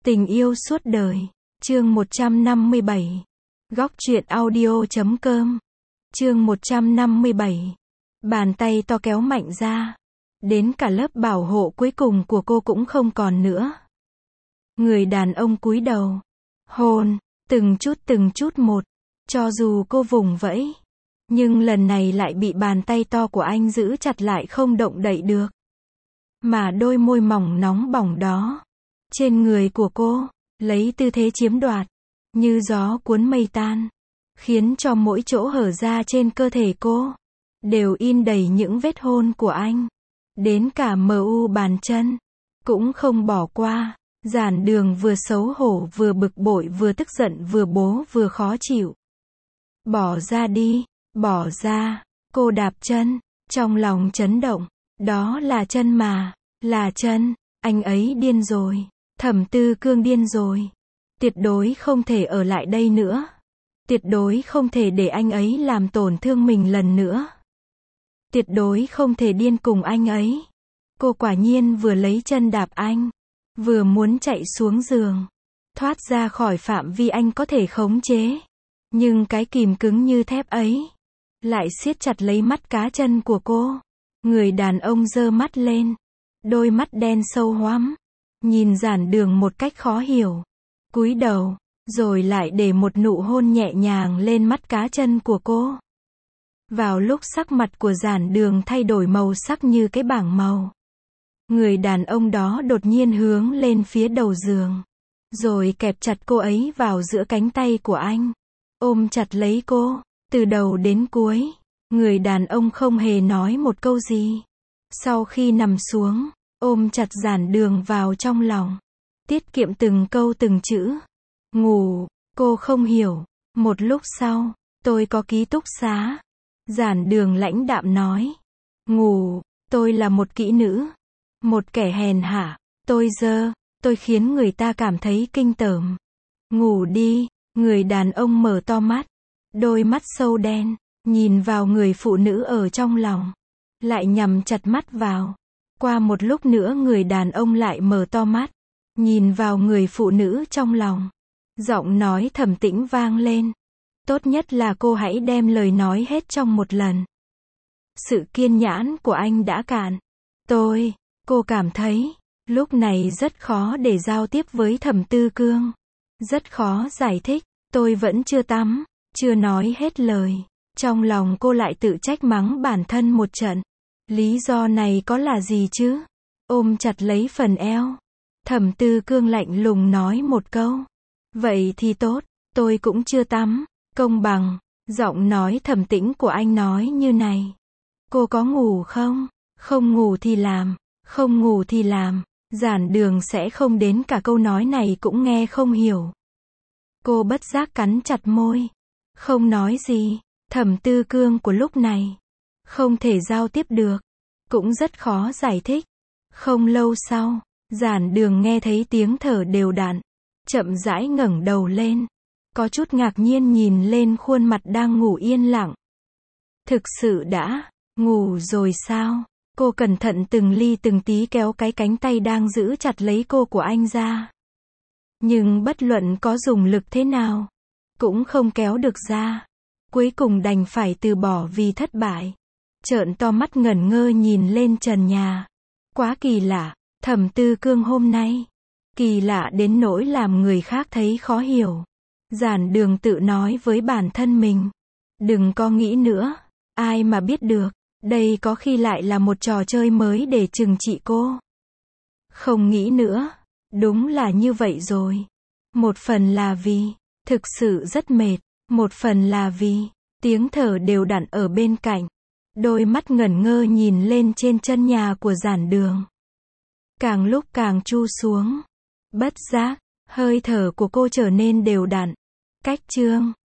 Tình yêu suốt đời. Chương 157. Góc truyện audio.com. Chương 157. Bàn tay to kéo mạnh ra. Đến cả lớp bảo hộ cuối cùng của cô cũng không còn nữa. Người đàn ông cúi đầu. Hôn, từng chút một. Cho dù cô vùng vẫy. Nhưng lần này lại bị bàn tay to của anh giữ chặt lại không động đậy được. Mà đôi môi mỏng nóng bỏng đó. Trên người của cô, lấy tư thế chiếm đoạt. Như gió cuốn mây tan. Khiến cho mỗi chỗ hở ra trên cơ thể cô. Đều in đầy những vết hôn của anh. Đến cả mu bàn chân. Cũng không bỏ qua. Giản Đường vừa xấu hổ vừa bực bội vừa tức giận vừa bố vừa khó chịu. Bỏ ra đi, bỏ ra. Cô đạp chân. Trong lòng chấn động. Đó là chân mà. Là chân. Anh ấy điên rồi. Thẩm Tư Cương điên rồi. Tuyệt đối không thể ở lại đây nữa. Tuyệt đối không thể để anh ấy làm tổn thương mình lần nữa. Tuyệt đối không thể điên cùng anh ấy. Cô quả nhiên vừa lấy chân đạp anh. Vừa muốn chạy xuống giường. Thoát ra khỏi phạm vi anh có thể khống chế. Nhưng cái kìm cứng như thép ấy. Lại siết chặt lấy mắt cá chân của cô. Người đàn ông giơ mắt lên. Đôi mắt đen sâu hoắm. Nhìn Giản Đường một cách khó hiểu. Cúi đầu. Rồi lại để một nụ hôn nhẹ nhàng lên mắt cá chân của cô. Vào lúc sắc mặt của Giản Đường thay đổi màu sắc như cái bảng màu. Người đàn ông đó đột nhiên hướng lên phía đầu giường. Rồi kẹp chặt cô ấy vào giữa cánh tay của anh. Ôm chặt lấy cô. Từ đầu đến cuối. Người đàn ông không hề nói một câu gì. Sau khi nằm xuống. Ôm chặt Giản Đường vào trong lòng. Tiết kiệm từng câu từng chữ. Ngủ. Cô không hiểu. Một lúc sau. Tôi có ký túc xá. Giản Đường lãnh đạm nói. Ngủ. Tôi là một kỹ nữ. Một kẻ hèn hạ. Tôi dơ. Tôi khiến người ta cảm thấy kinh tởm. Ngủ đi. Người đàn ông mở to mắt. Đôi mắt sâu đen. Nhìn vào người phụ nữ ở trong lòng. Lại nhắm chặt mắt vào. Qua một lúc nữa người đàn ông lại mở to mắt. Nhìn vào người phụ nữ trong lòng. Giọng nói trầm tĩnh vang lên. Tốt nhất là cô hãy đem lời nói hết trong một lần. Sự kiên nhẫn của anh đã cạn. Cô cảm thấy, lúc này rất khó để giao tiếp với Thẩm Tư Cương. Rất khó giải thích, tôi vẫn chưa tắm, chưa nói hết lời. Trong lòng cô lại tự trách mắng bản thân một trận. Lý do này có là gì chứ? Ôm chặt lấy phần eo. Thẩm Tư Cương lạnh lùng nói một câu. Vậy thì tốt, tôi cũng chưa tắm. Công bằng. Giọng nói trầm tĩnh của anh nói như này. Cô có ngủ không? Không ngủ thì làm. Không ngủ thì làm. Giản Đường sẽ không đến cả câu nói này cũng nghe không hiểu. Cô bất giác cắn chặt môi. Không nói gì. Thẩm Tư Cương của lúc này. Không thể giao tiếp được. Cũng rất khó giải thích. Không lâu sau. Giản Đường nghe thấy tiếng thở đều đặn. Chậm rãi ngẩng đầu lên. Có chút ngạc nhiên nhìn lên khuôn mặt đang ngủ yên lặng. Thực sự đã ngủ rồi sao? Cô cẩn thận từng ly từng tí kéo cái cánh tay đang giữ chặt lấy cô của anh ra. Nhưng bất luận có dùng lực thế nào, cũng không kéo được ra. Cuối cùng đành phải từ bỏ vì thất bại. Trợn to mắt ngẩn ngơ nhìn lên trần nhà. Quá kỳ lạ, Thẩm Tư Cương hôm nay. Kỳ lạ đến nỗi làm người khác thấy khó hiểu. Giản Đường tự nói với bản thân mình. Đừng có nghĩ nữa. Ai mà biết được. Đây có khi lại là một trò chơi mới để trừng trị cô. Không nghĩ nữa. Đúng là như vậy rồi. Một phần là vì thực sự rất mệt. Một phần là vì tiếng thở đều đặn ở bên cạnh. Đôi mắt ngẩn ngơ nhìn lên trên chân nhà của Giản Đường. Càng lúc càng chu xuống. Bất giác, hơi thở của cô trở nên đều đặn. Cách chương